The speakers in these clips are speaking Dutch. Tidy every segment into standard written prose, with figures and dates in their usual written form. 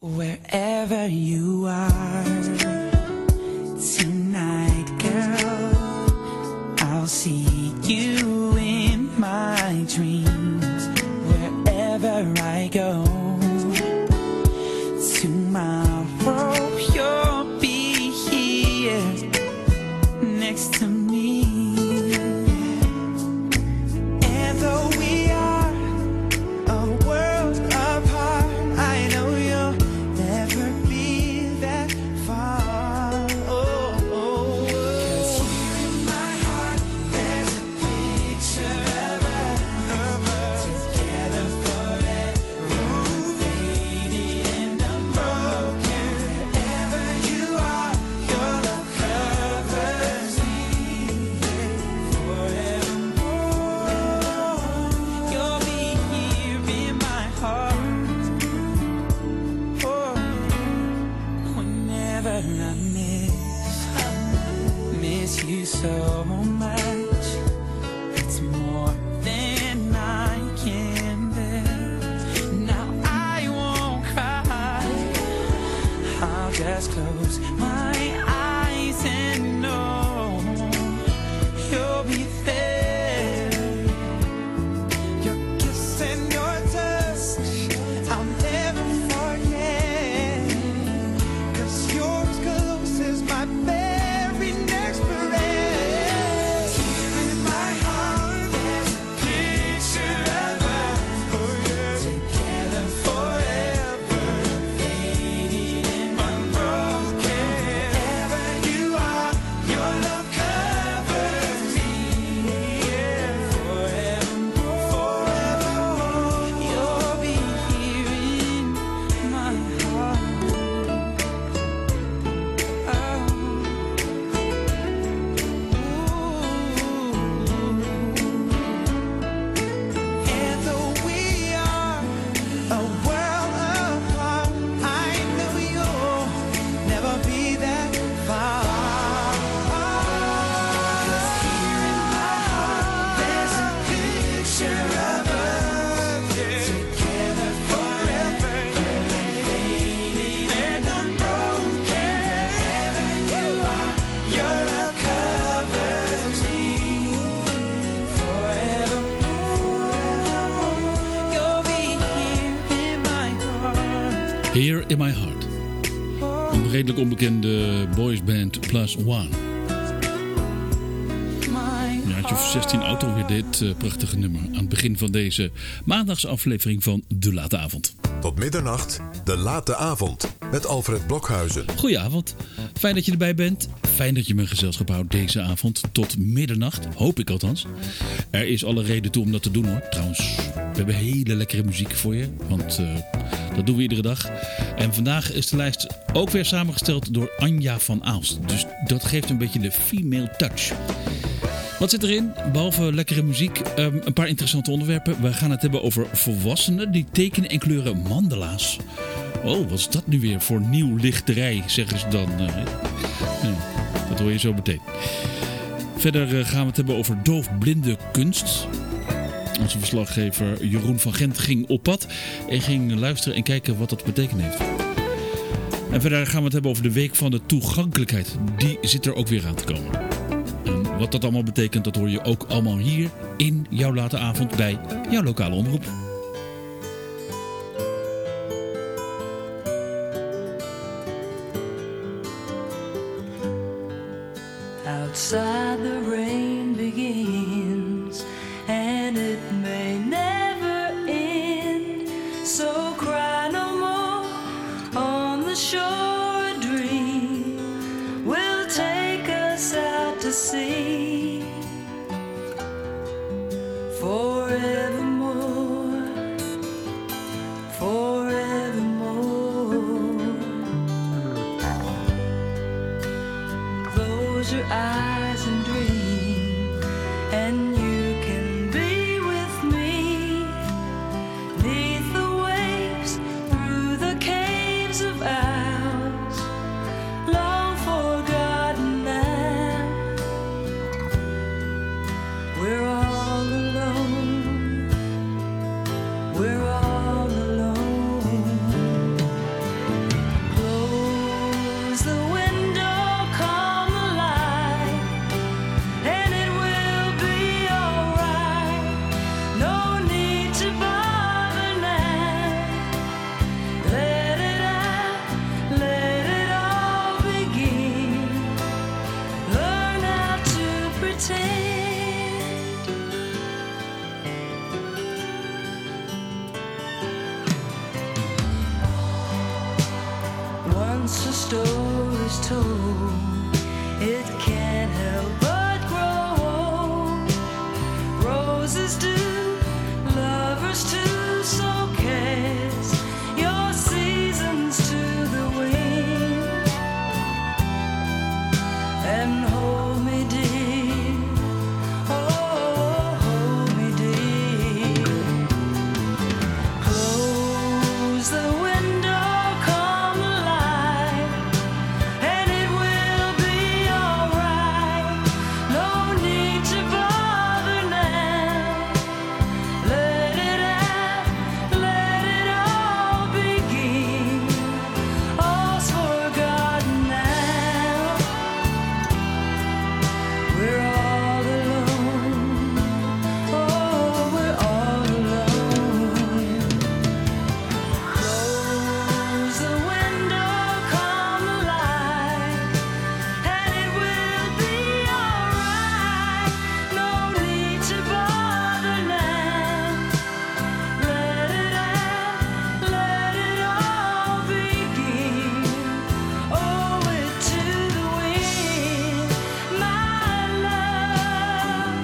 Wherever you are tonight, girl, I'll see you in my dreams. Wherever I go, tomorrow you'll be here next to me. And though we are a world apart, I know you'll never be that far. Oh, oh. 'Cause here in my heart there's a picture of us together forever, faded and unbroken. Wherever you are, your love covers me forevermore. You'll be here in my heart. Oh, whenever I miss you so much, it's more than I can bear. Now I won't cry, I'll just close my eyes and know you'll be there. Your kiss and your touch, I'll never forget. 'Cause you're as close as my very next breath. Here in my heart, there's a picture of us, oh yeah, together forever, faded and unbroken. Wherever you are, your love covers me, yeah, forevermore. You'll be here in my heart. And though we are a world apart, I know you'll never be that far. 'Cause here in my heart there's a picture of us together forever, faded and unbroken. Wherever you are, your love covers me forevermore. You'll be here in my heart. Here in My Heart. Een redelijk onbekende boysband Plus One. Een jaartje of 16 oud alweer dit prachtige nummer. Aan het begin van deze maandagsaflevering van De Late Avond. Tot middernacht, De Late Avond, met Alfred Blokhuizen. Goedenavond. Fijn dat je erbij bent. Fijn dat je mijn gezelschap houdt deze avond tot middernacht. Hoop ik althans. Er is alle reden toe om dat te doen hoor. Trouwens, we hebben hele lekkere muziek voor je. Want dat doen we iedere dag. En vandaag is de lijst ook weer samengesteld door Anja van Aalst. Dus dat geeft een beetje de female touch. Wat zit erin? Behalve lekkere muziek, een paar interessante onderwerpen. We gaan het hebben over volwassenen die tekenen en kleuren mandala's. Oh, wat is dat nu weer voor nieuw lichterij, zeggen ze dan. Dat hoor je zo meteen. Verder gaan we het hebben over doofblinde kunst. Onze verslaggever Jeroen van Gent ging op pad en ging luisteren en kijken wat dat betekend heeft. En verder gaan we het hebben over de week van de toegankelijkheid. Die zit er ook weer aan te komen. En wat dat allemaal betekent, dat hoor je ook allemaal hier in jouw late avond bij jouw lokale omroep. Outside the rain begins and it may never end, so cry no more on the shore. A dream will take us out to sea forevermore, forevermore. Close your eyes and dream, and you can be with me 'neath the waves, through the caves of ours, long forgotten now. We're all alone, we're all alone. once a story's told, it can't help but grow old. Roses do, lovers too, so cast your seasons to the wind and hold me dear, oh, hold me dear. Close the window, come alive, and it will be alright. No need to bother now. Let it all begin. All's forgotten now. We're all alone. Oh, we're all alone. Close the window, come alive, and it will be alright. No need to bother now. Let it all begin. Owe it to the wind, my love.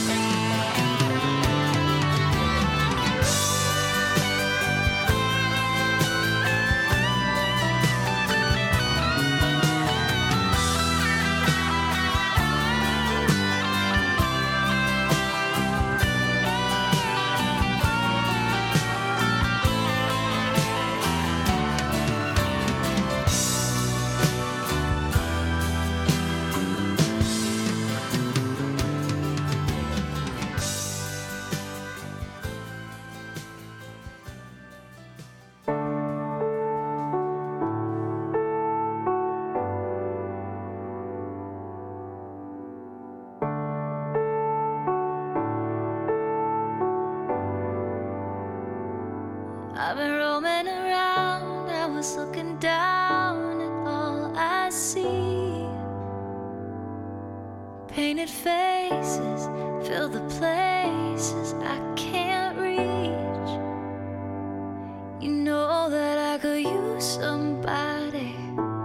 I've been roaming around, I was looking down at all I see. Painted faces fill the places I can't reach. You know that I could use somebody.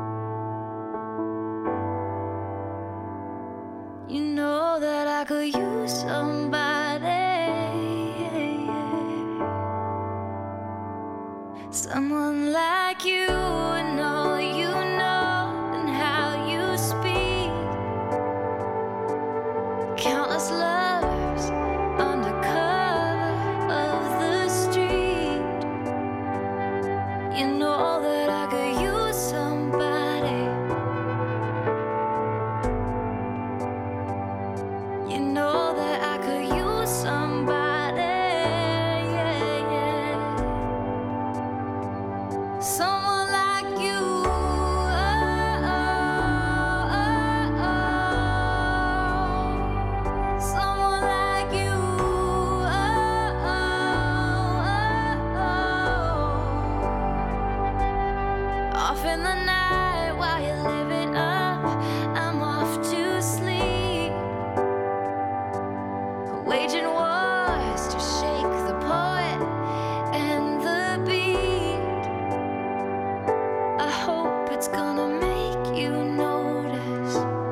You know that I could use somebody. Someone like you and all you know and how you speak. Countless lovers under cover of the street. You know that I could use somebody. You know that I could use somebody. Yeah, yeah. Someone like you, oh, oh, oh, oh. Someone like you, oh, oh, oh, oh. Off in the night while you're living up, I'm off to sleep, waging wars to shake the poet and the beat. I hope it's gonna make you notice.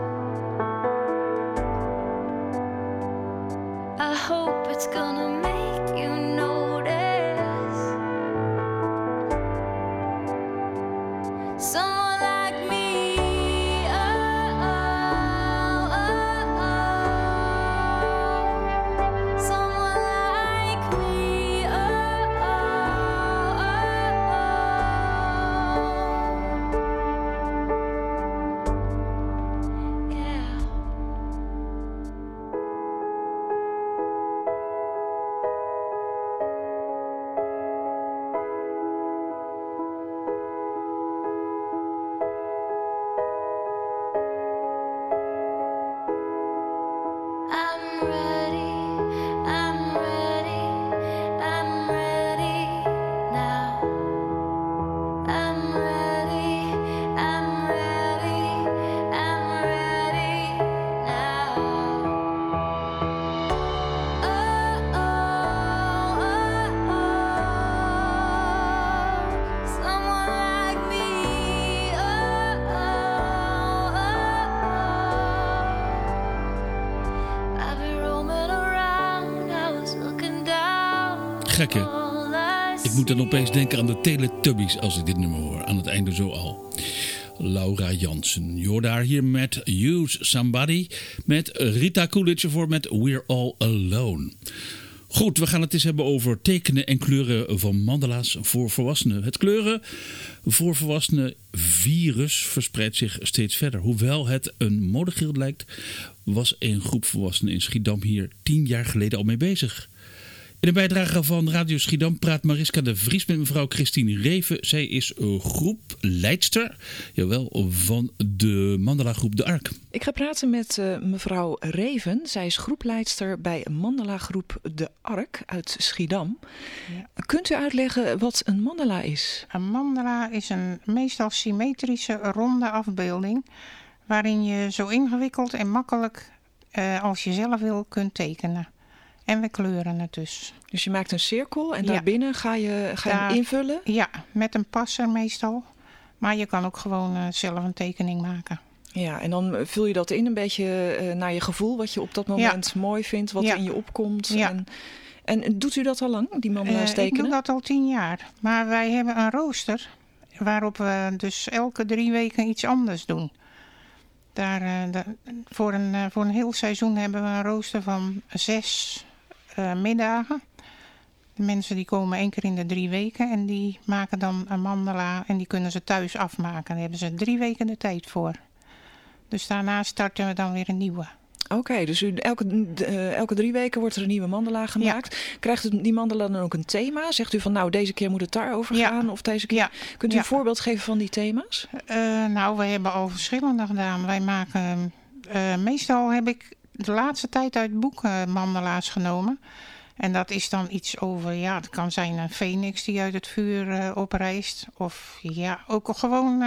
I hope it's gonna make you notice. Someone like me, oh, oh, oh, oh. Someone like me, oh, oh, oh, oh. Yeah. gek, hè? all I Ik moet dan opeens denken aan de Teletubbies als ik dit nummer hoor. Aan het einde zo al. Laura Jansen. Je hoorde haar hier met Use Somebody. Met Rita Coolidge voor met We're All Alone. Goed, we gaan het eens hebben over tekenen en kleuren van mandala's voor volwassenen. Het kleuren voor volwassenen virus verspreidt zich steeds verder. Hoewel het een modegilde lijkt, was een groep volwassenen in Schiedam hier 10 jaar geleden al mee bezig. In de bijdrage van Radio Schiedam praat Mariska de Vries met mevrouw Christine Reven. Zij is groepleidster van de mandala groep De Ark. Ik ga praten met mevrouw Reven. Zij is groepleidster bij mandala groep De Ark uit Schiedam. Ja. Kunt u uitleggen wat een mandala is? Een mandala is een meestal symmetrische ronde afbeelding waarin je zo ingewikkeld en makkelijk als je zelf wil kunt tekenen. En we kleuren het dus. Dus je maakt een cirkel en daarbinnen ga je hem invullen? Ja, met een passer meestal. Maar je kan ook gewoon zelf een tekening maken. Ja, en dan vul je dat in een beetje naar je gevoel, wat je op dat moment mooi vindt, wat in je opkomt. Ja. En doet u dat al lang, die mandala's tekenen? Ik doe dat al 10 jaar. Maar wij hebben een rooster waarop we dus elke 3 weken iets anders doen. Voor een heel seizoen hebben we een rooster van 6 middagen. De mensen die komen 1 keer in de 3 weken en die maken dan een mandala en die kunnen ze thuis afmaken. Daar hebben ze 3 weken de tijd voor. Dus daarna starten we dan weer een nieuwe. Oké, dus elke 3 weken wordt er een nieuwe mandala gemaakt. Ja. Krijgt die mandala dan ook een thema? Zegt u van nou, deze keer moet het daarover gaan? Of deze keer? Ja. Kunt u een voorbeeld geven van die thema's? Nou, we hebben al verschillende gedaan. Wij maken, meestal heb ik de laatste tijd uit boeken mandala's genomen. En dat is dan iets over, het kan zijn een phoenix die uit het vuur oprijst. Of ook gewoon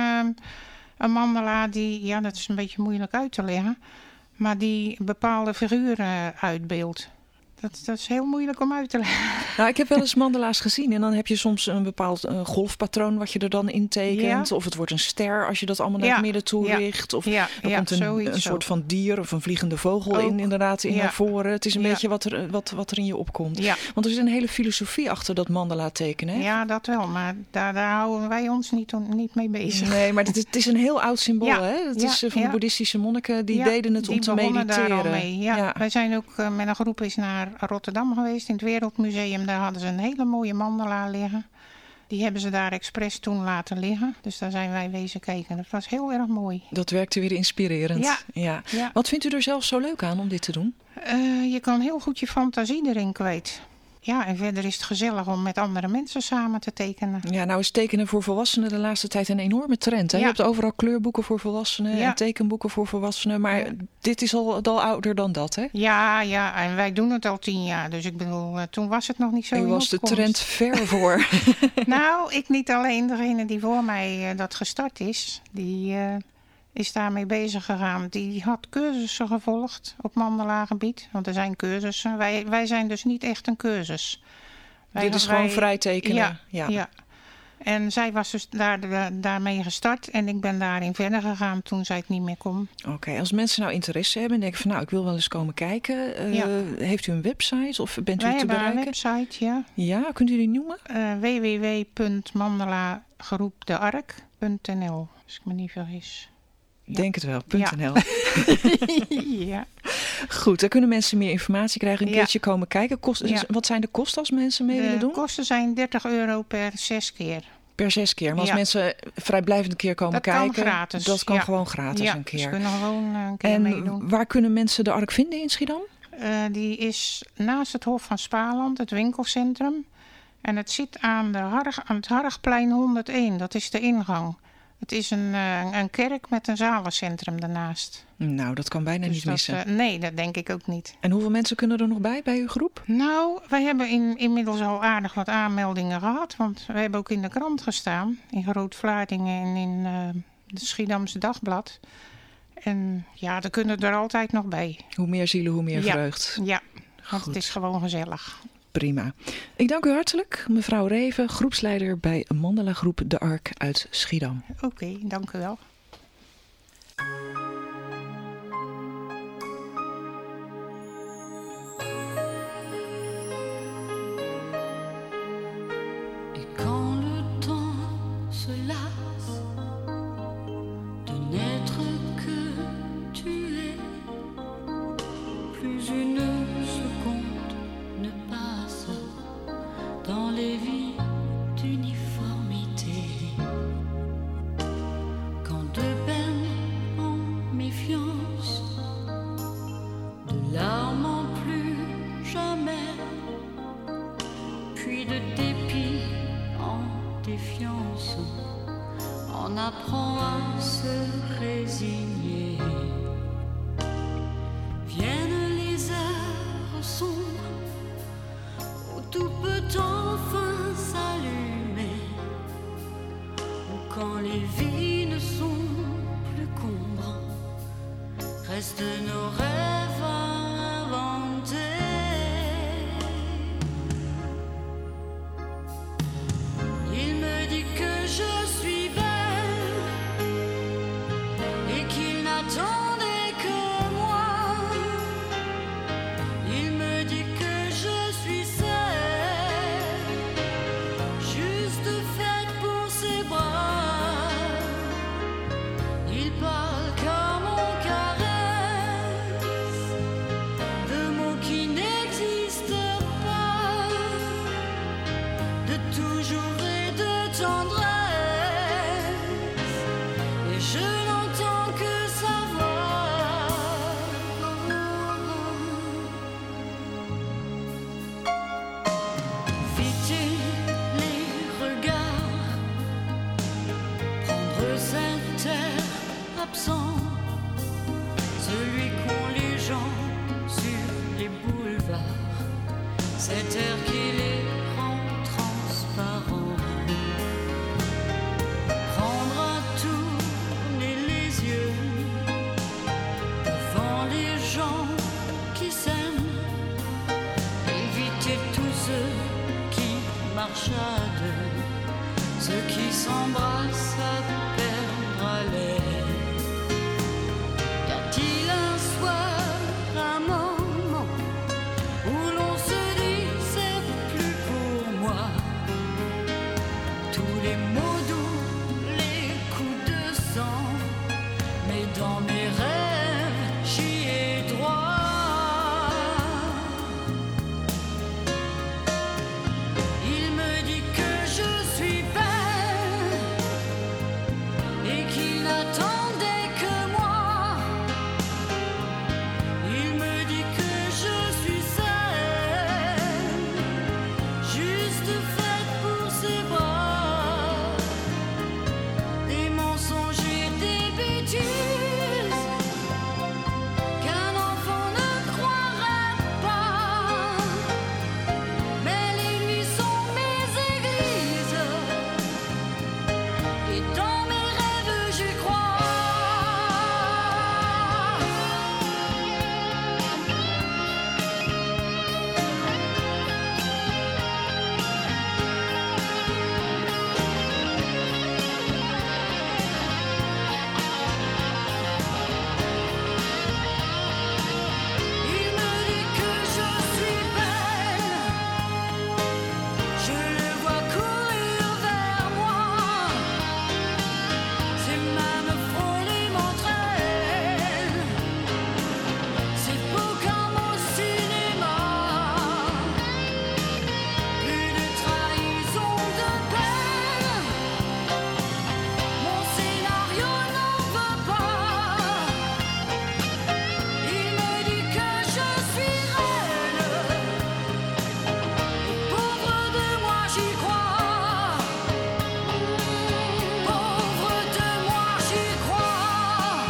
een mandala die, dat is een beetje moeilijk uit te leggen. Maar die bepaalde figuren uitbeeldt. Dat is heel moeilijk om uit te leggen. Nou, ik heb wel eens mandala's gezien. En dan heb je soms een bepaald golfpatroon wat je er dan in tekent. Ja. Of het wordt een ster als je dat allemaal naar het midden toe richt. Of er komt een soort van dier of een vliegende vogel in naar voren. Het is een beetje wat er in je opkomt. Ja. Want er is een hele filosofie achter dat mandala tekenen. Hè? Ja, dat wel. Maar daar houden wij ons niet mee bezig. Nee, maar het is een heel oud symbool. Ja. Hè? Het is van de boeddhistische monniken. Die deden het om te mediteren. Daar al mee. Ja. Wij zijn ook met een groep naar Rotterdam geweest, in het Wereldmuseum. Daar hadden ze een hele mooie mandala liggen. Die hebben ze daar expres toen laten liggen. Dus daar zijn wij wezen kijken. Dat was heel erg mooi. Dat werkte weer inspirerend. Ja. Wat vindt u er zelf zo leuk aan om dit te doen? Je kan heel goed je fantasie erin kwijt. Ja, en verder is het gezellig om met andere mensen samen te tekenen. Ja, nou is tekenen voor volwassenen de laatste tijd een enorme trend. Hè? Ja. Je hebt overal kleurboeken voor volwassenen en tekenboeken voor volwassenen. Maar dit is al ouder dan dat, hè? Ja, en wij doen het al 10 jaar. Dus ik bedoel, toen was het nog niet zo in was de trend ver voor. Nou, ik niet alleen. Degene die voor mij dat gestart is, die is daarmee bezig gegaan. Die had cursussen gevolgd op mandala-gebied. Want er zijn cursussen. Wij zijn dus niet echt een cursus. Dit is gewoon vrij tekenen. Ja. En zij was dus daarmee gestart. En ik ben daarin verder gegaan toen zij het niet meer kon. Oké, als mensen nou interesse hebben en denken van ik wil wel eens komen kijken. Heeft u een website of bent u te bereiken? Wij hebben een website, ja. Ja, kunt u die noemen? www.mandalagroepdeark.nl Als ik me niet vergis. Denk het wel, .nl. Ja. Goed, dan kunnen mensen meer informatie krijgen. Een keertje komen kijken. Wat zijn de kosten als mensen mee willen doen? De kosten zijn €30 per 6 keer. Per 6 keer. Maar als mensen vrijblijvend een keer komen kijken. Dat kan gratis. Dat kan gewoon gratis een keer. Ze kunnen gewoon een keer meedoen. En waar kunnen mensen de Ark vinden in Schiedam? Die is naast het Hof van Spaarland, het winkelcentrum. En het zit aan het Hargplein 101. Dat is de ingang. Het is een kerk met een zalencentrum daarnaast. Nou, dat kan bijna niet missen. Nee, dat denk ik ook niet. En hoeveel mensen kunnen er nog bij uw groep? Nou, wij hebben inmiddels al aardig wat aanmeldingen gehad. Want we hebben ook in de krant gestaan. In Groot-Vlaardingen en in het Schiedamse Dagblad. En er kunnen er altijd nog bij. Hoe meer zielen, hoe meer vreugd. Ja, want het is gewoon gezellig. Prima. Ik dank u hartelijk, mevrouw Reven, groepsleider bij mandala groep De Ark uit Schiedam. Oké, dank u wel. on apprend à se résigner. Viennent les heures sombres où tout peut enfin s'allumer, où quand les vies ne sont plus combres, restent nos rêves inventés. Il me dit que je suis belle et qu'il n'attendait que moi. Il me dit que je suis celle, juste faite pour ses bras. Il parle comme on caresse de mots qui n'existent pas, de toujours et de tendresse, et je n'entends que sa voix. Éviter les regards, prendre cet air absent, celui qu'ont les gens sur les boulevards, cet air qui les rend transparents. Prendre à tourner les yeux devant les gens qui s'aiment, éviter tous ceux qui marchent à deux, ceux qui s'embrassent à perdre haleine. Y a-t-il un soir, un moment où l'on se dit c'est plus pour moi? Tous les mots doux, les coups de sang, mais dans mes rêves j'y ai droit. Il me dit que je suis belle et qu'il n'attendait que moi. Il me dit que je suis celle, juste faite pour ses bras. Des mensonges et des bêtises qu'un enfant ne croirait pas. Mais les nuits sont mes églises et dans mes rêves j'y crois. Il me dit que je suis belle, je le vois courir vers moi, c'est même frôler m'entraîne, c'est beau comme au cinéma, plus de trahison, de peine, mon scénario n'en veut pas. Il me dit que je suis reine, et pauvre de moi j'y crois. Pauvre de moi j'y crois.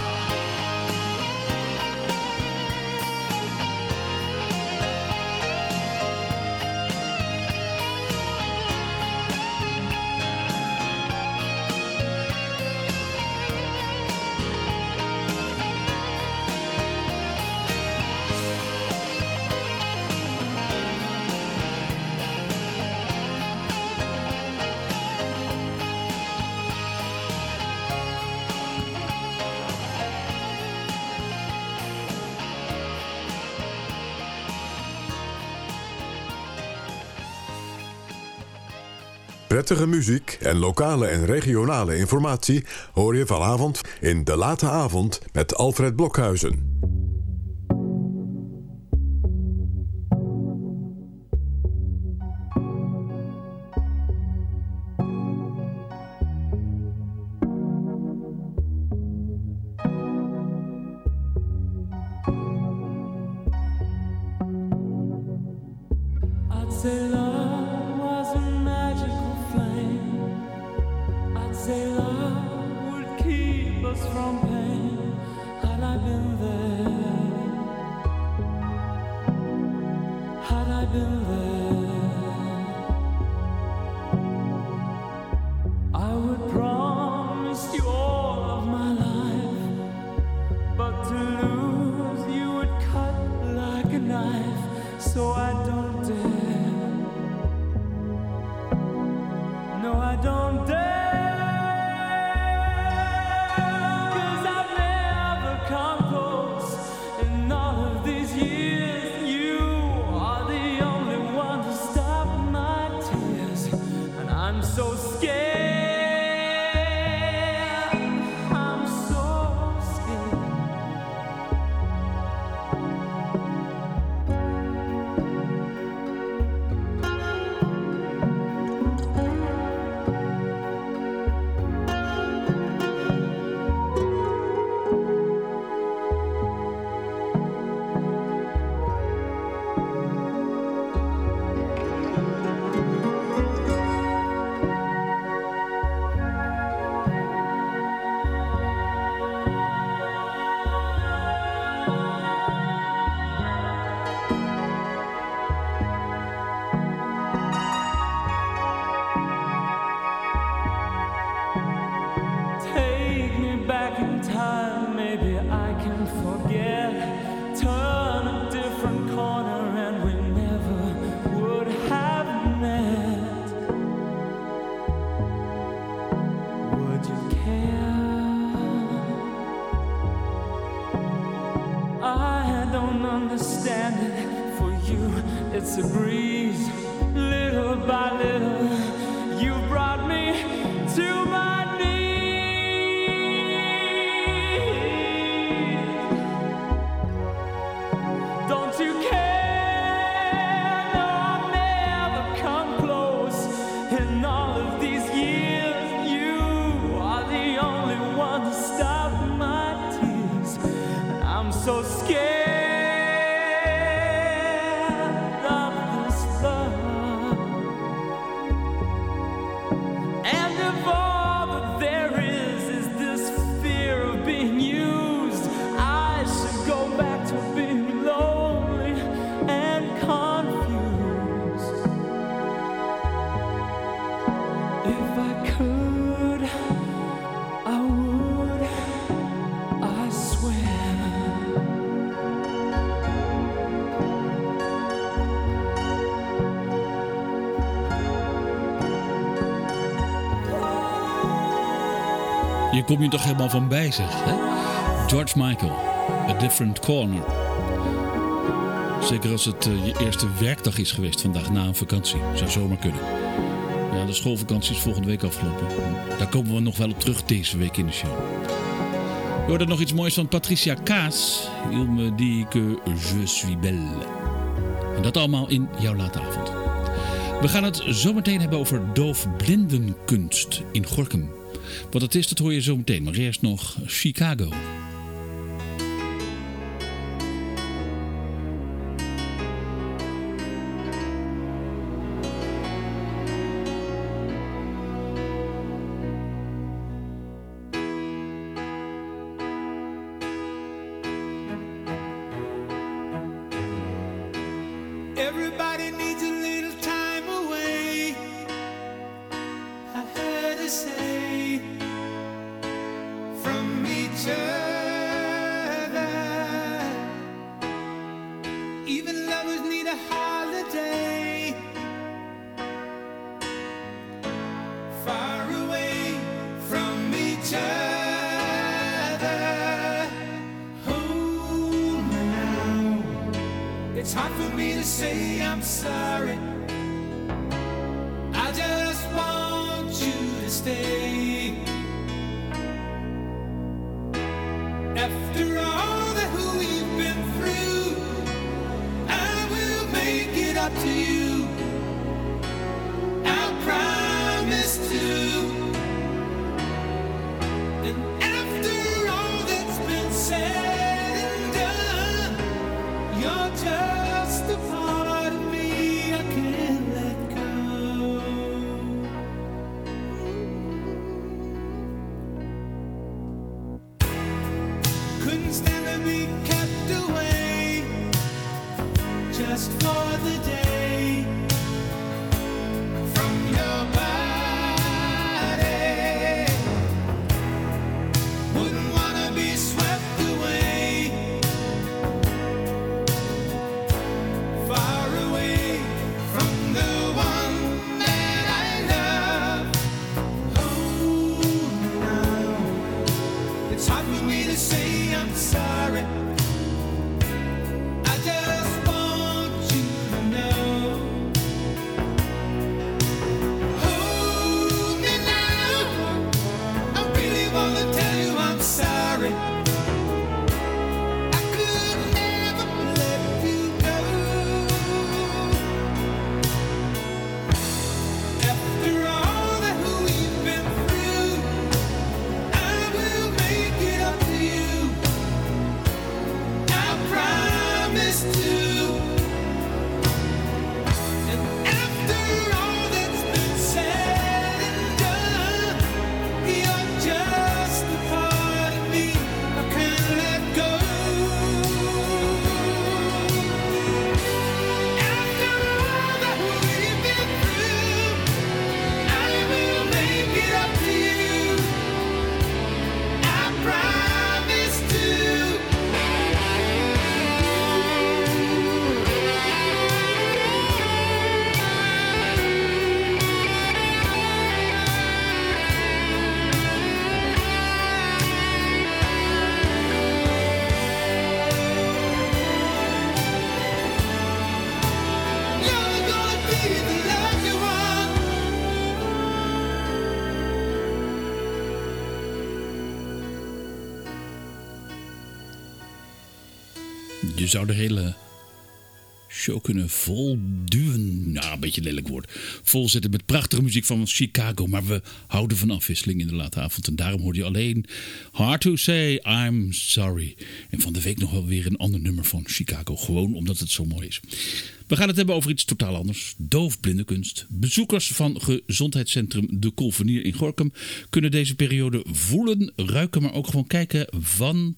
Prettige muziek en lokale en regionale informatie hoor je vanavond in De Late Avond met Alfred Blokhuizen. I'd say love was a magical flame. I'd say love us from pain. Had I been there, had I been there, I would promise you all of my life, but to lose you would cut like a knife, so I don't dare, no I don't dare. So scared, I'm so scared. It's a breeze, little by little, you brought me to my knees. Don't you care? No, I'll never come close. In all of these years, you are the only one to stop my tears. And I'm so scared. Je komt je toch helemaal van bij, zeg. Hè? George Michael, A Different Corner. Zeker als het je eerste werkdag is geweest vandaag na een vakantie. Zou zomaar kunnen. Ja, de schoolvakantie is volgende week afgelopen. Daar komen we nog wel op terug deze week in de show. Je hoorde nog iets moois van Patricia Kaas. Il me dit que je suis belle. En dat allemaal in jouw late avond. We gaan het zometeen hebben over doofblindenkunst in Gorinchem. Wat het is, dat hoor je zo meteen. Maar eerst nog Chicago. Everybody needs a little time away, I heard her say, from each other. Even lovers need a holiday, far away from each other. Hold me now, it's hard for me to say I'm sorry. I just want you to stay. After all that we've been through, I will make it up to you. I promise to. And after all that's been said and done, you're just a part of me I can't let go. Je zou de hele show kunnen volduwen. Nou, een beetje een lelijk woord. Volzetten met prachtige muziek van Chicago. Maar we houden van afwisseling in de late avond. En daarom hoor je alleen Hard to Say I'm Sorry. En van de week nog wel weer een ander nummer van Chicago. Gewoon omdat het zo mooi is. We gaan het hebben over iets totaal anders. Doofblindenkunst. Bezoekers van gezondheidscentrum De Kolvenier in Gorinchem kunnen deze periode voelen, ruiken, maar ook gewoon kijken van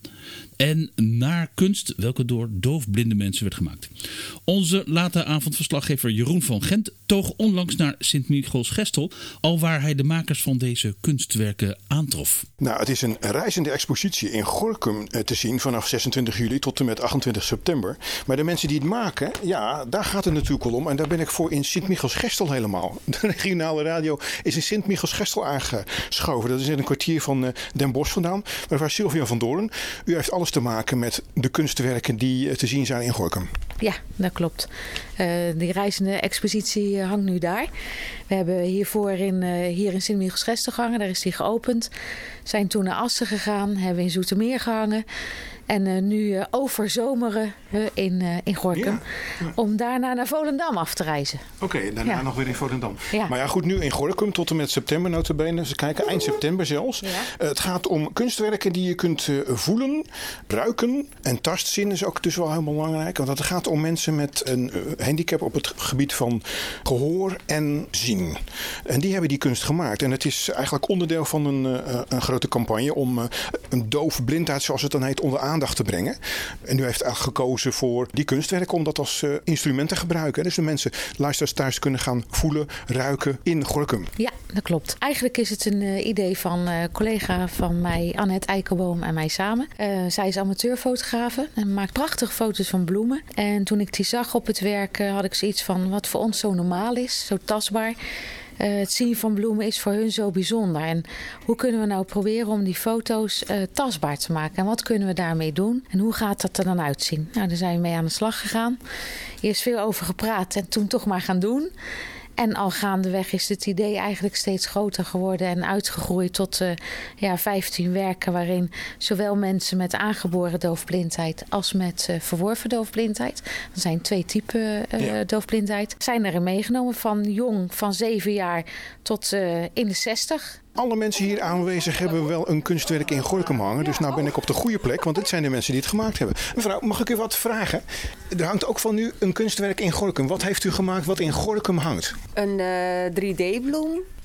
en naar kunst welke door doofblinde mensen werd gemaakt. Onze late avondverslaggever Jeroen van Gent toog onlangs naar Sint-Michiels-Gestel, alwaar hij de makers van deze kunstwerken aantrof. Nou, het is een reizende expositie in Gorinchem te zien vanaf 26 juli tot en met 28 september. Maar de mensen die het maken, ja, daar gaat het natuurlijk al om. En daar ben ik voor in Sint-Michiels-Gestel helemaal. De regionale radio is in Sint-Michiels-Gestel aangeschoven. Dat is in een kwartier van Den Bosch vandaan. Mevrouw Sylvia van Doorn, u heeft alles te maken met de kunstwerken die te zien zijn in Gorinchem. Ja, dat klopt. Die reizende expositie hangt nu daar. We hebben hiervoor hier in Sint-Michiels-Gestel gehangen. Daar is die geopend. Zijn toen naar Assen gegaan. Hebben in Zoetermeer gehangen. En nu overzomeren we in Gorinchem. Ja, ja. Om daarna naar Volendam af te reizen. Oké, daarna nog weer in Volendam. Ja. Maar ja, goed, nu in Gorinchem tot en met september notabene. Ze kijken eind september zelfs. Ja. Het gaat om kunstwerken die je kunt voelen, ruiken. En tastzin is ook dus wel heel belangrijk. Want het gaat om mensen met een handicap op het gebied van gehoor en zien. En die hebben die kunst gemaakt. En het is eigenlijk onderdeel van een grote campagne om een doofblindheid, zoals het dan heet, onder aandacht te brengen. En u heeft eigenlijk gekozen voor die kunstwerken om dat als instrument te gebruiken. Dus de mensen, luisteraars thuis, kunnen gaan voelen, ruiken in Gorinchem. Ja, dat klopt. Eigenlijk is het een idee van een collega van mij, Annette Eikelboom, en mij samen. Zij is amateurfotografe en maakt prachtige foto's van bloemen. En toen ik die zag op het werk, had ik zoiets van wat voor ons zo normaal is, zo tastbaar. Het zien van bloemen is voor hun zo bijzonder. En hoe kunnen we nou proberen om die foto's tastbaar te maken? En wat kunnen we daarmee doen? En hoe gaat dat er dan uitzien? Nou, daar zijn we mee aan de slag gegaan. Eerst veel over gepraat en toen toch maar gaan doen. En al gaandeweg is het idee eigenlijk steeds groter geworden en uitgegroeid tot 15 werken waarin zowel mensen met aangeboren doofblindheid als met verworven doofblindheid, er zijn 2 typen doofblindheid, zijn erin meegenomen van jong, van 7 jaar tot in de 60. Alle mensen hier aanwezig hebben wel een kunstwerk in Gorinchem hangen. Dus nou ben ik op de goede plek, want dit zijn de mensen die het gemaakt hebben. Mevrouw, mag ik u wat vragen? Er hangt ook van u een kunstwerk in Gorinchem. Wat heeft u gemaakt wat in Gorinchem hangt? Een 3D-bloem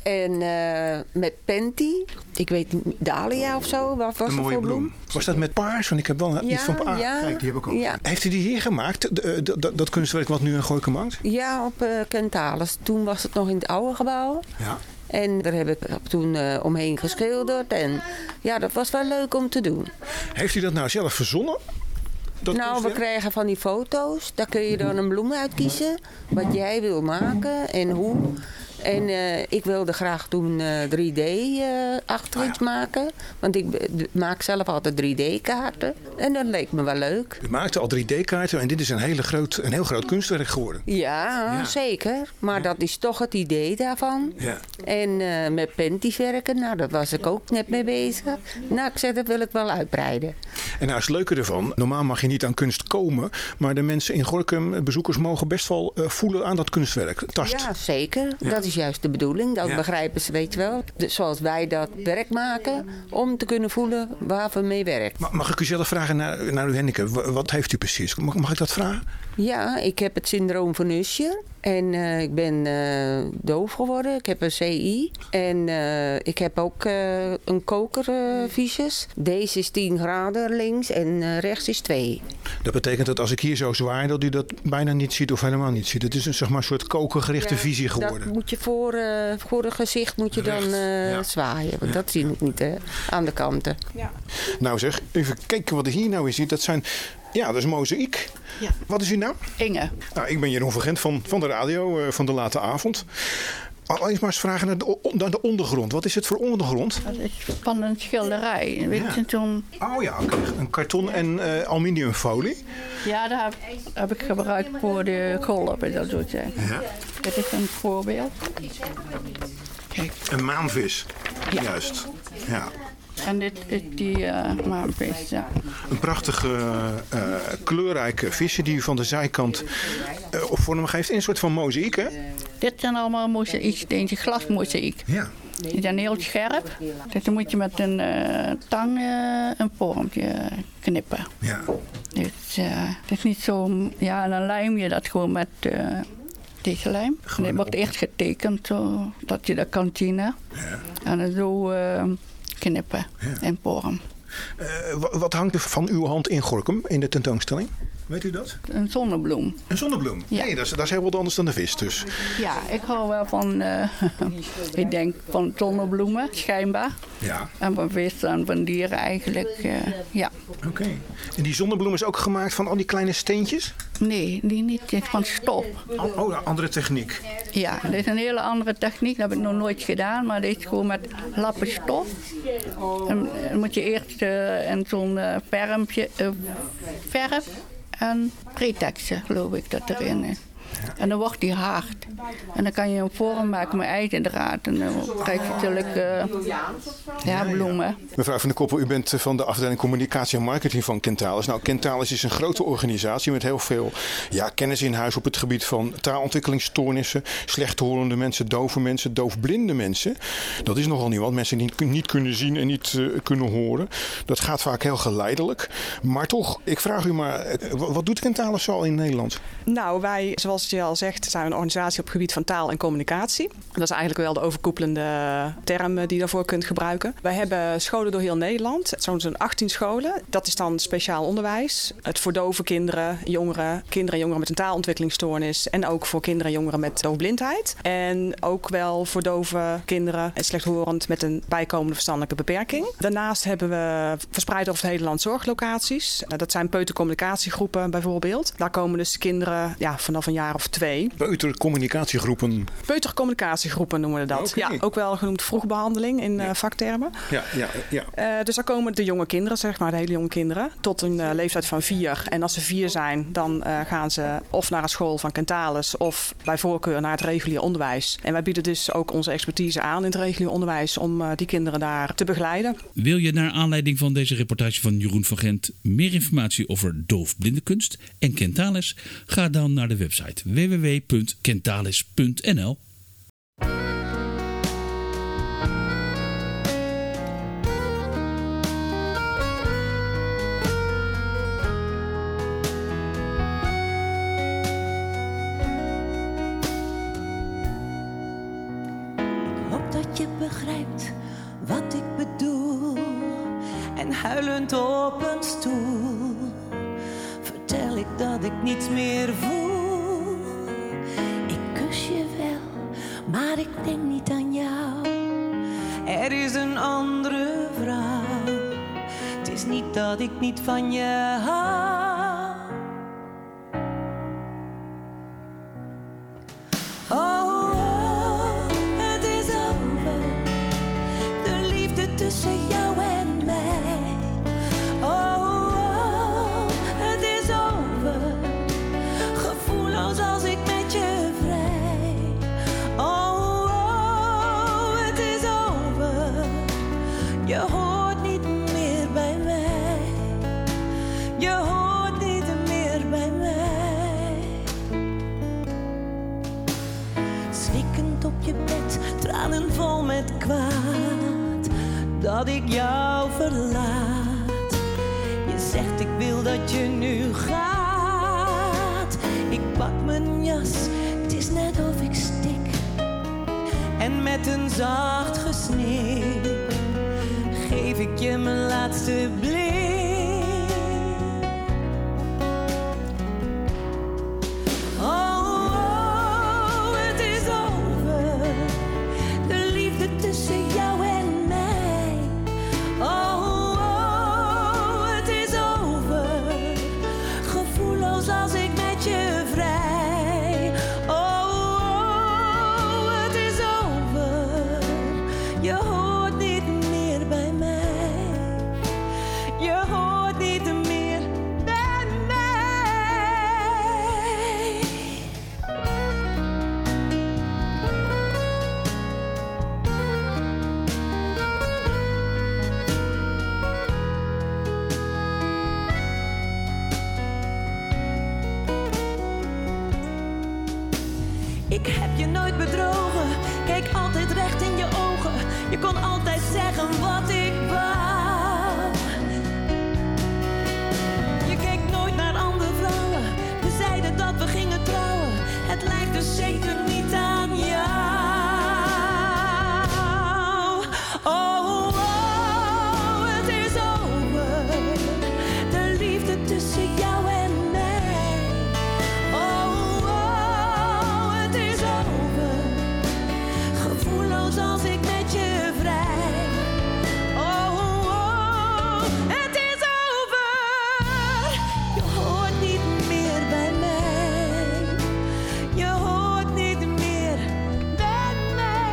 En met Penty. Ik weet niet, Dahlia of zo. Wat was een mooie voor bloem? Was dat met paars? Want ik heb wel iets van paars. Ja, kijk, die heb ik ook. Ja. Heeft u die hier gemaakt? Dat kunstwerk wat nu in Gorinchem hangt? Ja, op Kentalis. Toen was het nog in het oude gebouw. Ja. En daar heb ik toen omheen geschilderd. En ja, dat was wel leuk om te doen. Heeft u dat nou zelf verzonnen? We krijgen van die foto's. Daar kun je dan een bloem uitkiezen. Wat jij wil maken en hoe. En ik wilde graag toen 3D achter iets maken. Want ik maak zelf altijd 3D-kaarten. En dat leek me wel leuk. U maakte al 3D-kaarten en dit is een heel groot kunstwerk geworden. Ja, zeker. Maar dat is toch het idee daarvan. Ja. En met Penty's werken, daar was ik ook net mee bezig. Nou, ik zeg, dat wil ik wel uitbreiden. En nou is het leuke ervan, normaal mag je niet aan kunst komen. Maar de mensen in Gorinchem, bezoekers, mogen best wel voelen aan dat kunstwerk. Tast. Ja, zeker. Ja. Dat is juist de bedoeling. Dat begrijpen ze, weet je wel. Zoals wij dat werk maken, om te kunnen voelen waar we mee werken. Mag ik u zelf vragen naar uw handicap? Wat heeft u precies? Mag ik dat vragen? Ja, ik heb het syndroom van Usher. En ik ben doof geworden. Ik heb een CI. En ik heb ook een kokervisus. Deze is 10 graden links en rechts is 2. Dat betekent dat als ik hier zo zwaai, dat u dat bijna niet ziet of helemaal niet ziet. Het is een soort kokergerichte visie geworden. Dat moet je voor het gezicht moet je dan zwaaien. Want dat zie ik niet aan de kanten. Ja. Nou zeg, even kijken wat er hier nou is. Dat is mozaïek. Ja. Wat is uw naam? Inge. Nou, ik ben Jeroen van Gent van de radio, van de late avond. Allereerst maar eens vragen naar de ondergrond. Wat is het voor ondergrond? Dat is van een schilderij. Weet je, toen... Oh ja, oké. Een karton en aluminiumfolie. Ja, dat heb ik gebruikt voor de golven, dat soort dingen. Ja. Dit is een voorbeeld. Kijk. Een maanvis. Ja. Juist. Ja. En dit is die maanvis, ja. Een prachtige, kleurrijke visje die u van de zijkant vorm geeft in een soort van mozaïek, hè? Dit zijn allemaal mozaïeksteentjes, glasmozaïek. Ja. Die zijn heel scherp. Dus dan moet je met een tang een vormpje knippen. Ja. Dus het is niet zo... Ja, en dan lijm je dat gewoon met tegenlijm. En het wordt eerst getekend, zodat je dat kan zien. Ja. En dan zo... knippen en vorm. Wat hangt er van uw hand in Gorinchem in de tentoonstelling? Weet u dat? Een zonnebloem. Een zonnebloem? Ja. Nee, dat is heel wat anders dan de vis dus. Ja, ik hou wel van, ik denk van zonnebloemen, schijnbaar. Ja. En van vis en van dieren eigenlijk, ja. Oké. En die zonnebloem is ook gemaakt van al die kleine steentjes? Nee, die niet. Het is van stof. Oh, een andere techniek. Ja, dit is een hele andere techniek. Dat heb ik nog nooit gedaan. Maar dit is gewoon met lappen stof. En dan moet je eerst in zo'n verf en pretexten, geloof ik, dat erin is. En dan wordt die hard. En dan kan je een vorm maken met ijzerdraad. En dan krijg je natuurlijk bloemen. Mevrouw van der Koppel, u bent van de afdeling communicatie en marketing van Kentalis. Nou, Kentalis is een grote organisatie met heel veel kennis in huis op het gebied van taalontwikkelingsstoornissen, slechthorende mensen, dove mensen, doofblinde mensen. Dat is nogal niet wat. Mensen die niet kunnen zien en niet kunnen horen. Dat gaat vaak heel geleidelijk. Maar toch, ik vraag u maar, wat doet Kentalis zo in Nederland? Nou, wij, zoals je al zegt, zijn een organisatie op het gebied van taal en communicatie. Dat is eigenlijk wel de overkoepelende term die je daarvoor kunt gebruiken. Wij hebben scholen door heel Nederland, zo'n 18 scholen. Dat is dan speciaal onderwijs. Het voor dove kinderen en jongeren met een taalontwikkelingsstoornis en ook voor kinderen en jongeren met doofblindheid. En ook wel voor dove kinderen en slechthorend met een bijkomende verstandelijke beperking. Daarnaast hebben we verspreid over het hele land zorglocaties. Dat zijn peutercommunicatiegroepen bijvoorbeeld. Daar komen dus kinderen vanaf een jaar of 2. Peutercommunicatiegroepen? Peutercommunicatiegroepen noemen we dat. Okay. Ja, ook wel genoemd vroegbehandeling in vaktermen. Ja. Dus daar komen de jonge kinderen, zeg maar, de hele jonge kinderen, tot een leeftijd van 4. En als ze 4 zijn, dan gaan ze of naar een school van Kentalis of bij voorkeur naar het regulier onderwijs. En wij bieden dus ook onze expertise aan in het regulier onderwijs om die kinderen daar te begeleiden. Wil je naar aanleiding van deze reportage van Jeroen van Gent meer informatie over doofblindenkunst en Kentalis? Ga dan naar de website www.kentalis.nl. Ik hoop dat En huilend op een stoel vertel ik dat ik niets meer voel. Ik kus je wel, maar ik denk niet aan jou. Er is een andere vrouw. Het is niet dat ik niet van je hou. Oh, het is over. De liefde tussen jou en mij. Oh, het is over. Gevoelloos als ik met je vrij. Oh, het is over. Je hoort niet meer bij mij. Je hoort niet meer bij mij. Snikkend op je bed, tranen vol met kwaad, dat ik jou verlaat. Je zegt ik wil dat je nu gaat. Ik pak mijn jas, het is net of ik stik. En met een zacht gesnik geef ik je mijn laatste blik. Oh, het is over. De liefde tussen jou en mij. Oh, het is over. Gevoelloos als ik met je vrij. Oh, het is over. Je hoort niet meer bij mij. Je hoort niet meer bij mij. Ik heb je nooit bedrogen, keek altijd recht in je ogen. Je kon altijd zeggen wat ik wou. Je keek nooit naar andere vrouwen. We zeiden dat we gingen trouwen. Het lijkt dus zeker niet aan jou. Oh, oh, het is over. De liefde tussen jou en mij. Oh, oh, het is over. Gevoelloos als ik met je vrij. Oh, oh, het is over. Je hoort niet meer bij mij. Je hoort niet meer bij mij.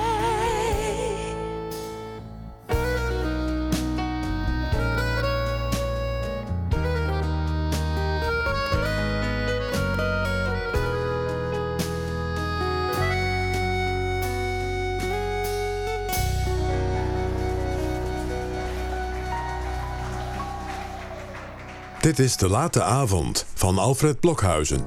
Dit is De Late Avond van Alfred Blokhuizen.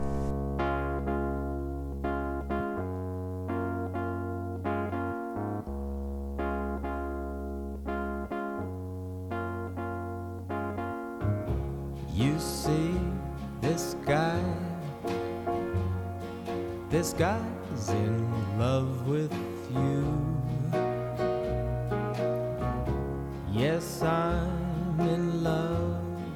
You see this guy's in love with you. Yes, I'm in love.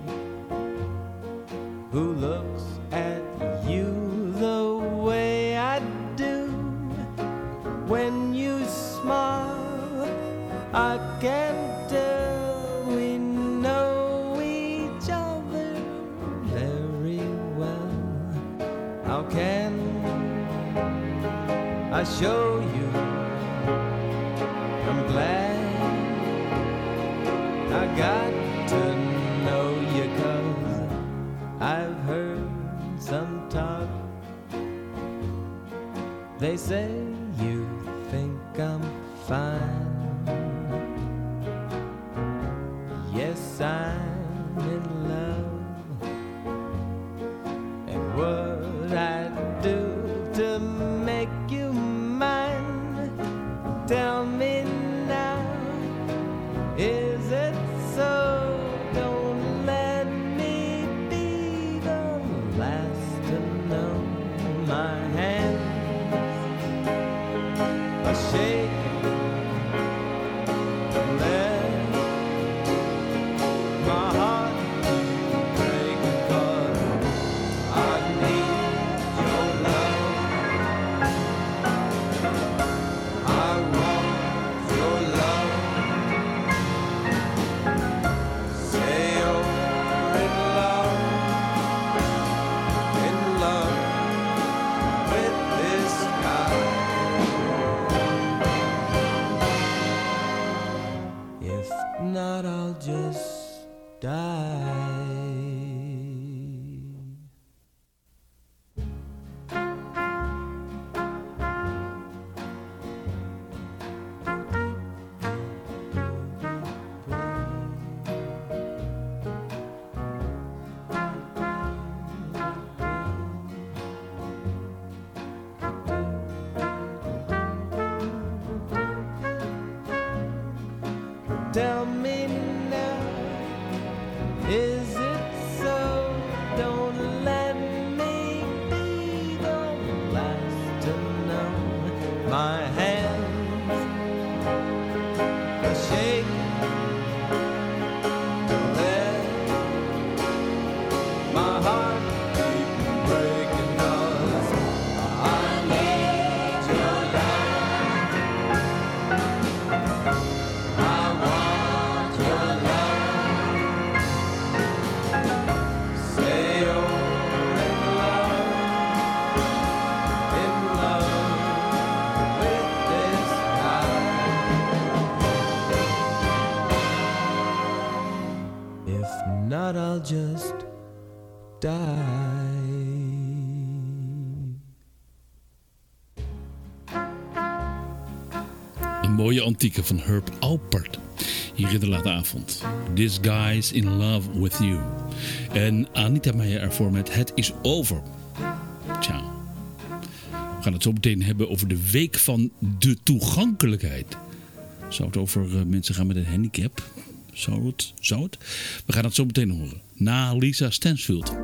Who looks at you the way I do? When you smile, I can tell we know each other very well. How can I show you? I'm glad I got to know you, 'cause I've heard some talk. They say you think I'm fine. Yes, I'm in love. And what I do to make you mine? Tell me now, is it so? Don't let me be the last to know. My hands are shaking. Let die. Tell me now, is it so? Don't let me be the last to know. My hands are shaking, let my heart keep breaking, 'cause I need your love. I want your love. Say you're in love with this guy. If not, I'll just die. Een mooie antieke van Herb Alpert. Hier in de late avond. This Guy's in Love with You. En Anita Meijer ervoor met Het is over. Tja. We gaan het zo meteen hebben over de week van de toegankelijkheid. Zou het over mensen gaan met een handicap? Zou het? We gaan het zo meteen horen. Na Lisa Stansfield.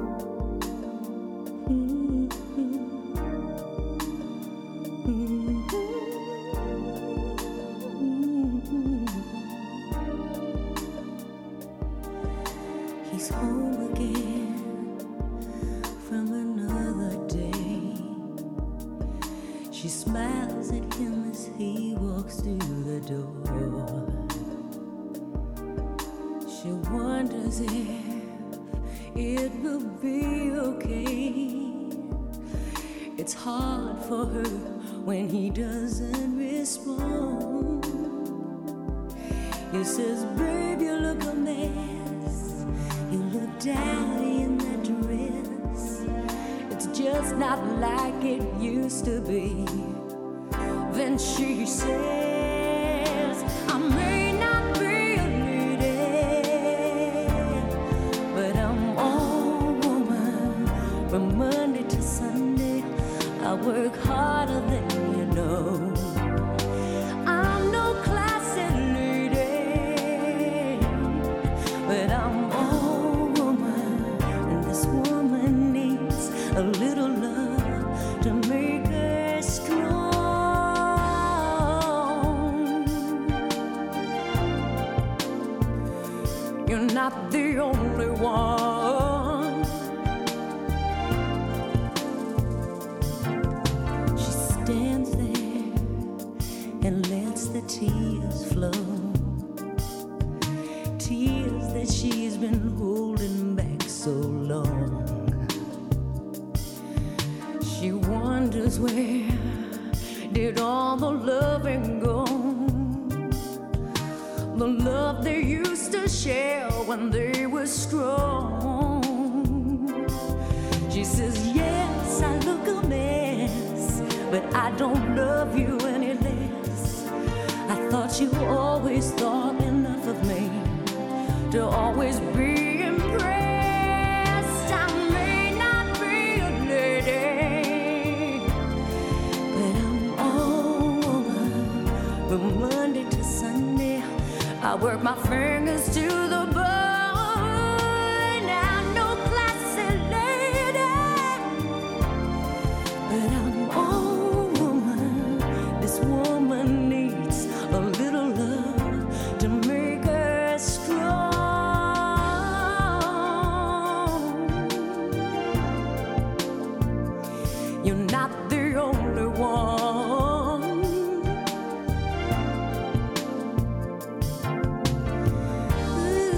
He's home again from another day. She smiles at him as he walks through the door. She wonders if it will be okay. It's hard for her when he doesn't respond. He says, babe, you look a mess. You look daddy in that dress. It's just not like it used to be. Then she says, I may not be a lady, but I'm all woman. From Monday to Sunday, I work harder than you know. I'm no classy lady, but I'm all woman, and this woman needs a little love to make her strong. You're not the only one. She stands there and lets the tears flow. Tears that she's been holding back so long. She wonders where did all the loving go? The love they used to share when they were strong. She says, yes, I look a mess, but I don't love you any less. I thought you always thought enough of me to always be impressed. I may not be a lady, but I'm all woman. From Monday to Sunday, I work my fingers to the bone. I'm no classy lady, but I'm all woman. This woman needs a little love to make her strong. You're not the only one. Ooh.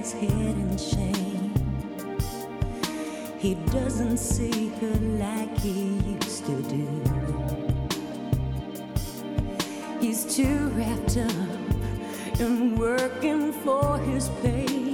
his head in shame. He doesn't see her like he used to do. He's too wrapped up in working for his pay.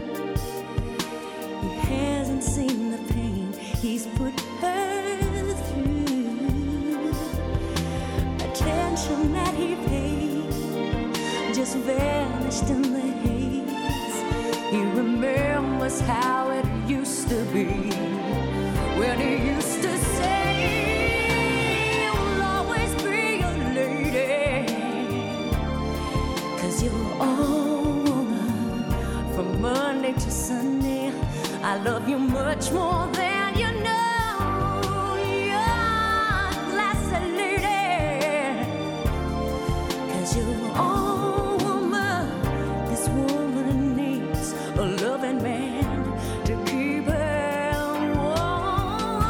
He hasn't seen the pain he's put her through. Attention that he paid just vanished in the haze. He remembers how it used to be, when he used to say, you'll always be a lady, 'cause you're all woman from Monday to Sunday. I love you much more than you know. You're classy lady, 'cause you're all woman. This woman needs a loving man to keep her warm.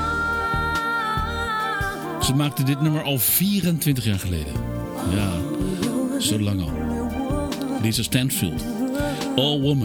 Ze maakte dit nummer al 24 jaar geleden. Ja, zo lang al. Lisa Stansfield. All Woman.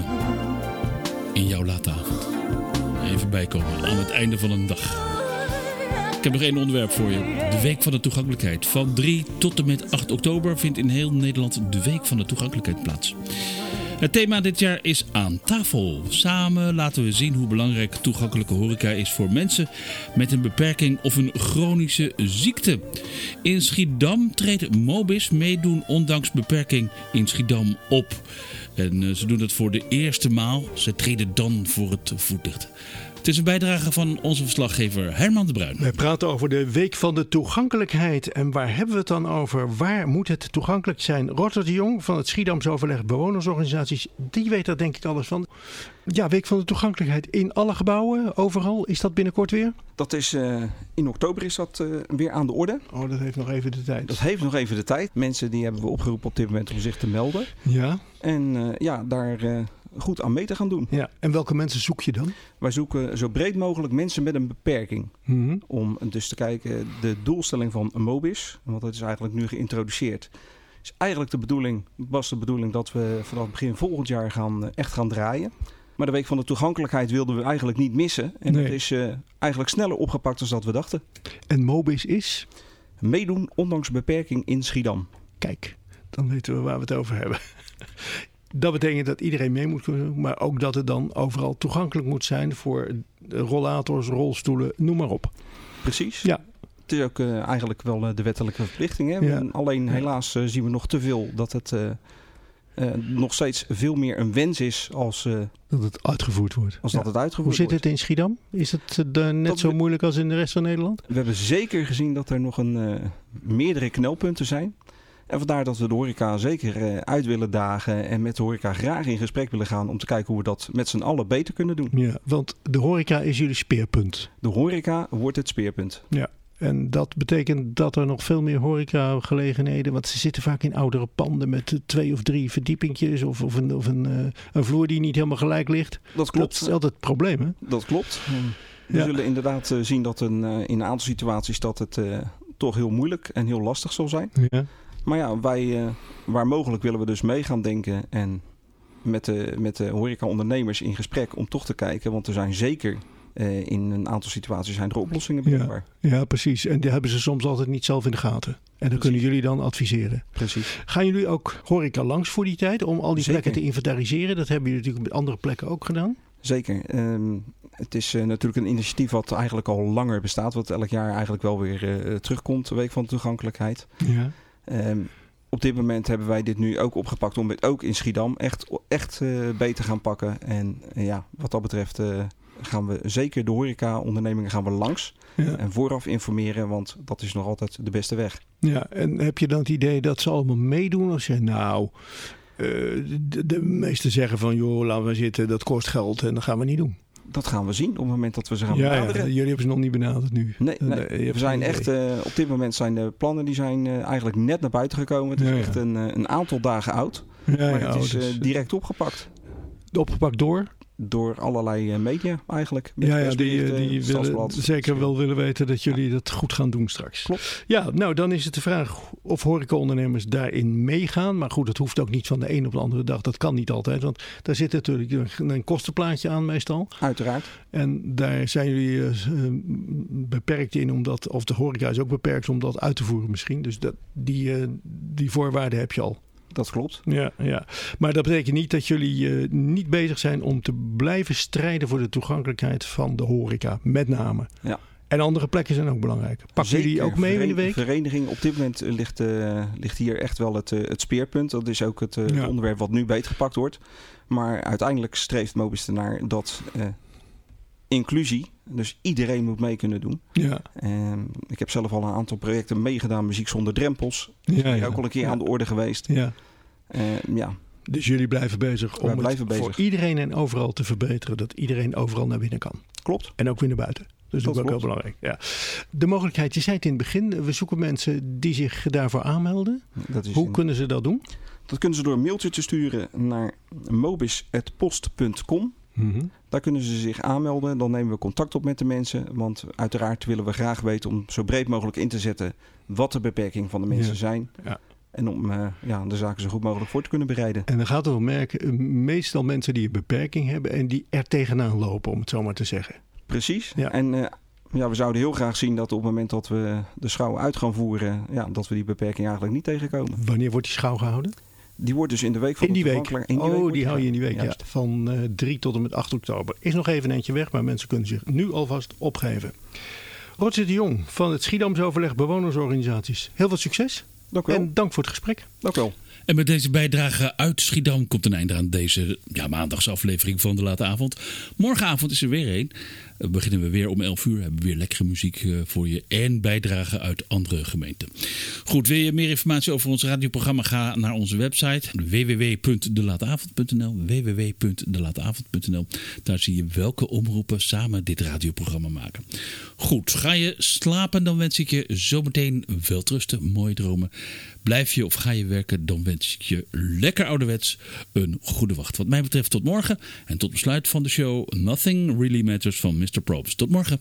In jouw late avond. Even bijkomen aan het einde van een dag. Ik heb nog één onderwerp voor je. De Week van de Toegankelijkheid. Van 3 tot en met 8 oktober vindt in heel Nederland de Week van de Toegankelijkheid plaats. Het thema dit jaar is aan tafel. Samen laten we zien hoe belangrijk toegankelijke horeca is voor mensen met een beperking of een chronische ziekte. In Schiedam treedt Mobis Meedoen ondanks beperking in Schiedam op. En ze doen dat voor de eerste maal. Ze treden dan voor het voetlicht. Het is een bijdrage van onze verslaggever Herman de Bruin. Wij praten over de Week van de Toegankelijkheid. En waar hebben we het dan over? Waar moet het toegankelijk zijn? Rotter de Jong van het Schiedams Overleg Bewonersorganisaties, die weet daar denk ik alles van. Ja, Week van de Toegankelijkheid in alle gebouwen, overal. Is dat binnenkort weer? Dat is in oktober is dat weer aan de orde. Oh, dat heeft nog even de tijd. Dat heeft nog even de tijd. Mensen die hebben we opgeroepen op dit moment om zich te melden. Ja. En daar goed aan mee te gaan doen. Ja. En welke mensen zoek je dan? Wij zoeken zo breed mogelijk mensen met een beperking. Mm-hmm. Om dus te kijken, de doelstelling van Mobis, want dat is eigenlijk nu geïntroduceerd, is eigenlijk de bedoeling dat we vanaf begin volgend jaar echt gaan draaien. Maar de Week van de Toegankelijkheid wilden we eigenlijk niet missen. En dat is eigenlijk sneller opgepakt dan dat we dachten. En Mobis is? Meedoen ondanks beperking in Schiedam. Kijk, dan weten we waar we het over hebben. Dat betekent dat iedereen mee moet kunnen doen, maar ook dat het dan overal toegankelijk moet zijn voor rollators, rolstoelen, noem maar op. Precies. Ja. Het is ook eigenlijk wel de wettelijke verplichting. Hè? Ja. Alleen helaas zien we nog te veel dat het nog steeds veel meer een wens is als dat het uitgevoerd wordt. Dat het uitgevoerd Hoe zit wordt. het in Schiedam? Is het net zo moeilijk als in de rest van Nederland? We hebben zeker gezien dat er nog meerdere knelpunten zijn. En vandaar dat we de horeca zeker uit willen dagen en met de horeca graag in gesprek willen gaan om te kijken hoe we dat met z'n allen beter kunnen doen. Ja, want de horeca is jullie speerpunt. De horeca wordt het speerpunt. Ja. En dat betekent dat er nog veel meer horecagelegenheden, want ze zitten vaak in oudere panden met 2 of 3 verdiepingjes of een vloer die niet helemaal gelijk ligt. Dat klopt. Dat is altijd het probleem, hè? Dat klopt. We zullen inderdaad zien dat in een aantal situaties dat het toch heel moeilijk en heel lastig zal zijn. Ja. Maar ja, wij, waar mogelijk willen we dus mee gaan denken en met de horeca-ondernemers in gesprek om toch te kijken, want er zijn zeker in een aantal situaties zijn er oplossingen beschikbaar. Ja, precies. En die hebben ze soms altijd niet zelf in de gaten. En dan kunnen jullie dan adviseren. Precies. Gaan jullie ook horeca langs voor die tijd om al die plekken te inventariseren? Dat hebben jullie natuurlijk met andere plekken ook gedaan. Zeker. Het is natuurlijk een initiatief wat eigenlijk al langer bestaat, wat elk jaar eigenlijk wel weer terugkomt, de Week van de Toegankelijkheid. Ja. Op dit moment hebben wij dit nu ook opgepakt om het ook in Schiedam echt beter gaan pakken. En wat dat betreft gaan we zeker de horeca-ondernemingen gaan we langs. Ja. En vooraf informeren, want dat is nog altijd de beste weg. Ja, en heb je dan het idee dat ze allemaal meedoen? Of zeg de meesten zeggen van joh, laten we zitten, dat kost geld en dat gaan we niet doen. Dat gaan we zien op het moment dat we ze gaan benaderen. Ja, jullie hebben ze nog niet benaderd nu. Nee. We zijn echt, op dit moment zijn de plannen die zijn eigenlijk net naar buiten gekomen. Het is echt een aantal dagen oud. Maar het is direct opgepakt. Opgepakt door? door allerlei media eigenlijk. Ja, die willen zeker wel willen weten dat jullie dat goed gaan doen straks. Klopt. Ja, nou dan is het de vraag of horecaondernemers daarin meegaan. Maar goed, dat hoeft ook niet van de een op de andere dag. Dat kan niet altijd, want daar zit natuurlijk een kostenplaatje aan meestal. Uiteraard. En daar zijn jullie beperkt in, of de horeca is ook beperkt om dat uit te voeren misschien. Dus die voorwaarden heb je al. Dat klopt. Ja. Maar dat betekent niet dat jullie niet bezig zijn om te blijven strijden voor de toegankelijkheid van de horeca, met name. Ja. En andere plekken zijn ook belangrijk. Pakken jullie ook mee in de week? De vereniging op dit moment ligt hier echt wel het speerpunt. Dat is ook het onderwerp wat nu beetgepakt wordt. Maar uiteindelijk streeft Mobis ernaar dat inclusie, dus iedereen moet mee kunnen doen. Ja. Ik heb zelf al een aantal projecten meegedaan, Muziek zonder drempels. Dat is ook al een keer aan de orde geweest. Ja. Dus jullie blijven bezig om het voor iedereen en overal te verbeteren. Dat iedereen overal naar binnen kan. Klopt. En ook weer naar buiten. Dus dat is ook heel belangrijk. Ja. De mogelijkheid, je zei het in het begin, we zoeken mensen die zich daarvoor aanmelden. Hoe kunnen ze dat doen? Dat kunnen ze door een mailtje te sturen naar mobis@post.com. Mm-hmm. Daar kunnen ze zich aanmelden. Dan nemen we contact op met de mensen. Want uiteraard willen we graag weten om zo breed mogelijk in te zetten wat de beperkingen van de mensen zijn. Ja. En om de zaken zo goed mogelijk voor te kunnen bereiden. En dan gaat het om merken, meestal mensen die een beperking hebben en die er tegenaan lopen, om het zo maar te zeggen. Precies. Ja. En we zouden heel graag zien dat op het moment dat we de schouw uit gaan voeren, dat we die beperking eigenlijk niet tegenkomen. Wanneer wordt die schouw gehouden? Die wordt dus in de week van die hou je in die week, ja. Van 3 tot en met 8 oktober. Is nog even een eentje weg, maar mensen kunnen zich nu alvast opgeven. Roger de Jong van het Schiedamsoverleg Bewonersorganisaties. Heel veel succes. Dank u wel. En dank voor het gesprek. Dank u wel. En met deze bijdrage uit Schiedam komt een einde aan deze maandagsaflevering van De Late Avond. Morgenavond is er weer een. Beginnen we weer om 11 uur. Hebben we weer lekkere muziek voor je en bijdragen uit andere gemeenten. Goed, wil je meer informatie over ons radioprogramma? Ga naar onze website www.delateavond.nl www.delateavond.nl. Daar zie je welke omroepen samen dit radioprogramma maken. Goed, ga je slapen, dan wens ik je zometeen welterusten, mooie dromen. Blijf je of ga je werken, dan wens ik je lekker ouderwets een goede wacht. Wat mij betreft tot morgen en tot besluit van de show Nothing Really Matters van Mr. Probst. Tot morgen.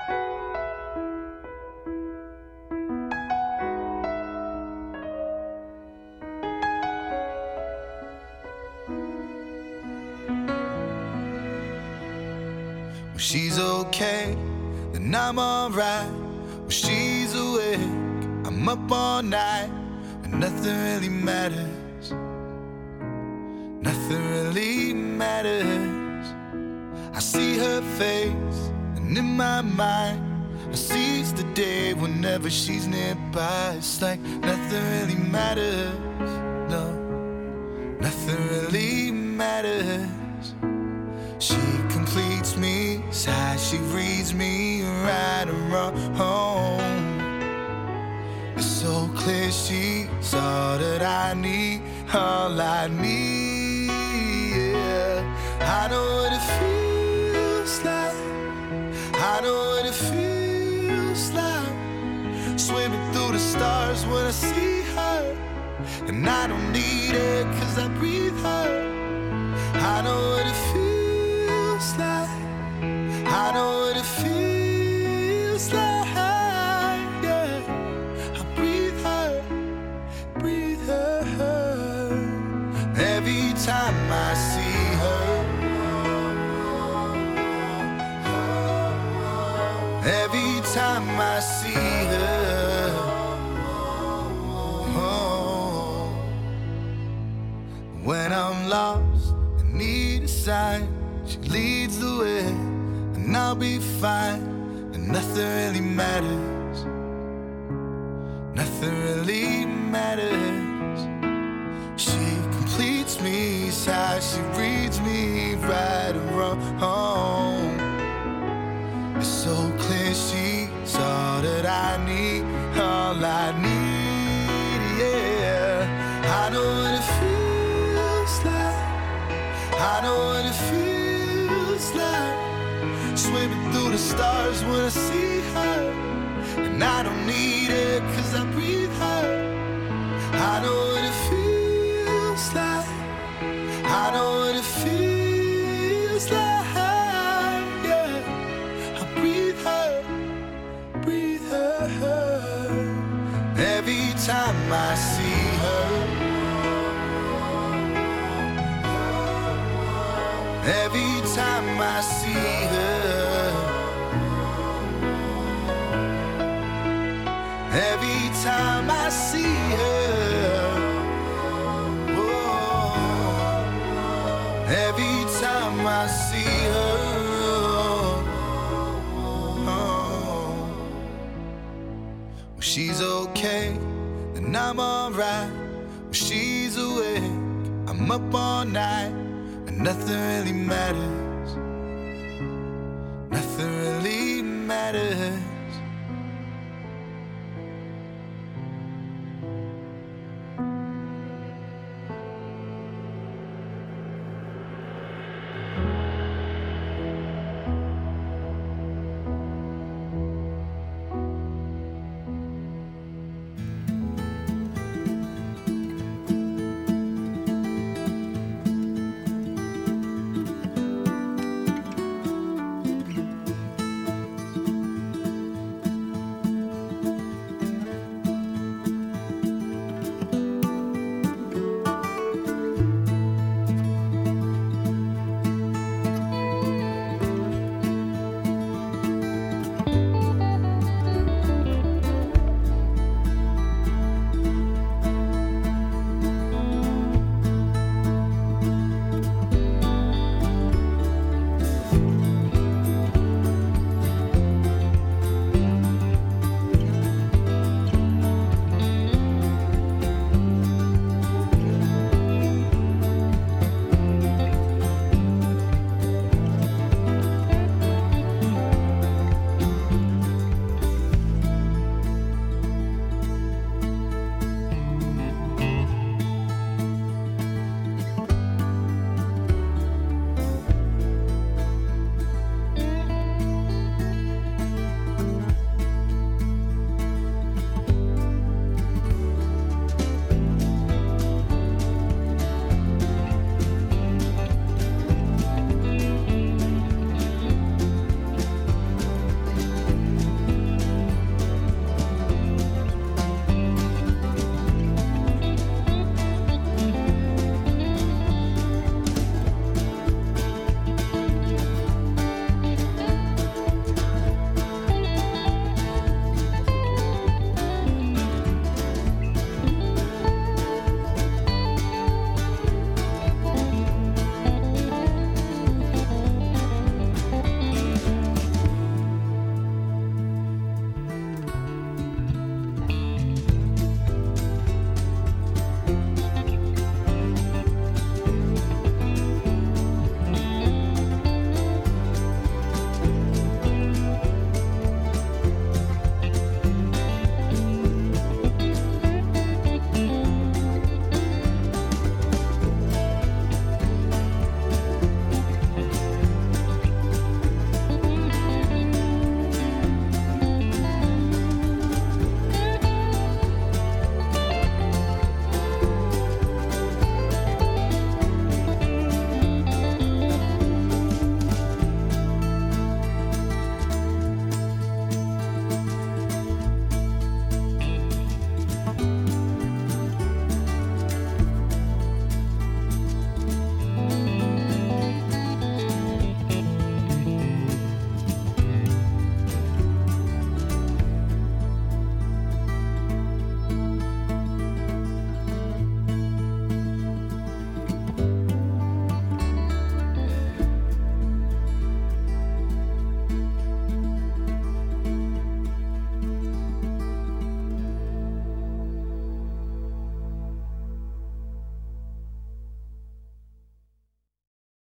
When she's okay, then I'm alright. When she's awake, I'm up all night. And nothing really matters. Nothing really matters. I see her face, and in my mind I seize the day whenever she's nearby. It's like nothing really matters. No, nothing really matters. She completes me, sighs, she reads me right and wrong. It's so clear she's all that I need, all I need, yeah. I know what it feels like, I know what it feels like. Swimming through the stars when I see her. And I don't need it 'cause I breathe her. I know what it feels like, I know what it feels like, yeah. I breathe her, breathe her. Every time I see her, every time I see her, oh. When I'm lost and need a sign, she leads the way, and I'll be fine, and nothing really matters. Nothing really matters. She completes me, sighs, she reads me right and wrong. It's so clear she's all that I need, all I need, yeah. I know what it feels like, I know what it feels like. Swimming through the stars when I see her. And I don't need it 'cause I breathe her. I know what it feels like, I know what it feels like. Every time I see her, every time I see her, oh, every time I see her, oh. When she's okay, then I'm alright. When she's awake, I'm up all night. Nothing really matters. Nothing really matters.